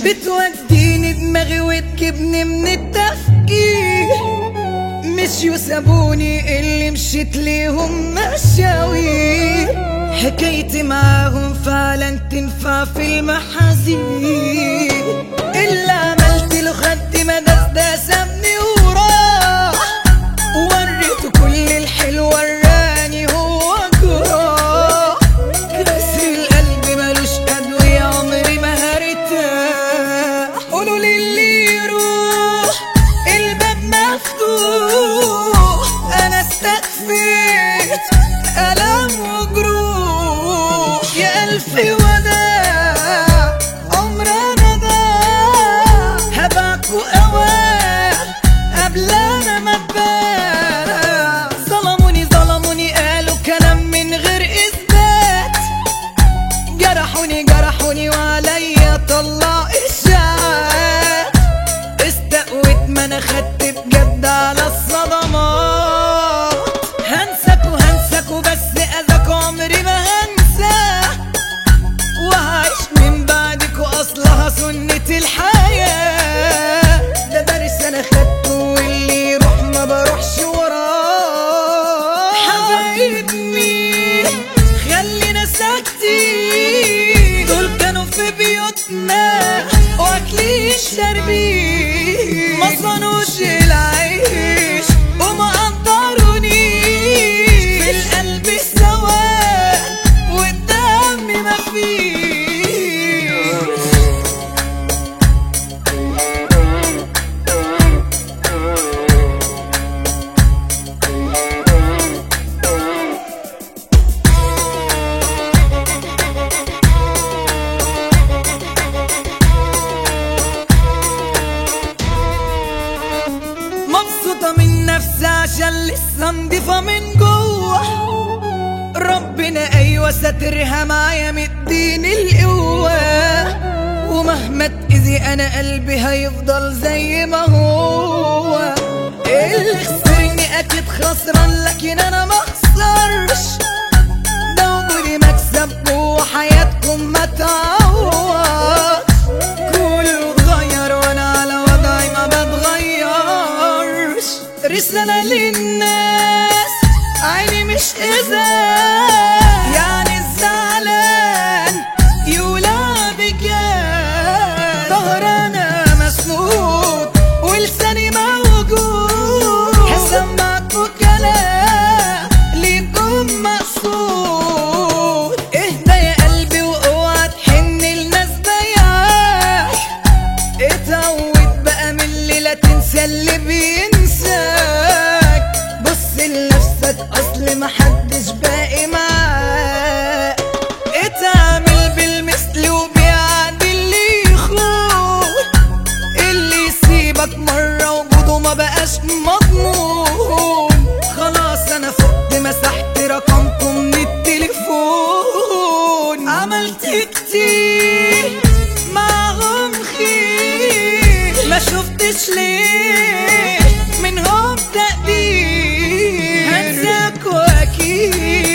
بتوديني دماغي وتجيبني من التفكير، مشيوا سابوني اللي مشيت ليهم مشاوير، حكايتي معاهم فعلا تنفع في المحاذير، اللي عملت له خد مداس ده سابني وراح، وريته كل الحلو وراني هو جراح، كسر القلب ملوش أدوية عمري ما هرتاح، قولوا للي يروح الباب مفتوح، أنا استكفيت ألم وجروح، يا ألف وداع عمرنا ضاع، هبعكوا أواه قبل أنا ما اتباع، ظلموني ظلموني قالوا كلام من غير إثبات، جرحوني وعليا طلع إشاعات، استقويت ما أنا خدت بجد على الصدمات، هنساكوا بس أذاكوا عمري ما هنساه، وهعيش من بعدكوا أصلها سنة الحياة، ده درس أنا خدته واللي يروح ما بروحش وراه، حبايبني خلينا ساكتين، دول كانوا في بيوتنا واكلين شاربين، ما صنوش العيش وما قدرونيش، في القلب سوا والدم مفيش. مبسوطة من نفسي عشان لسه نضيفة من جوه، ربنا أيوة ساترها معايا مديني القوة، ومهما تأذي أنا قلبي هيفضل زي ما هو، اللي خسرني أكيد خسران لكن أنا مخسرش، ده وجودي مكسب جوه حياتكم ما تعوض، كله اتغير وأنا على وضعي ما بتغيرش، رسالة للناس عيني مش إزاز، يعني الزعلان يولع بجاز، ظهر أنا مسنود ولساني موجود، هسمعكوا كلام ليكم مقصود، اهدى يا قلبي واوعى تحن لناس بياعك، اتعود بقى من اللي لا تنسى اللي بينساك، بص لنفسك اصل محدش باقي معاك، اتعامل بالمثل وبيعدي اللي يخون، اللي يسيبك مرة وجوده ما بقاش مضمون، خلاص انا فقت مسحت رقمكم من التليفون، عملت كتير معاهم خير، ما شفتش ليه منهم تقدير، هنساكوا اكيد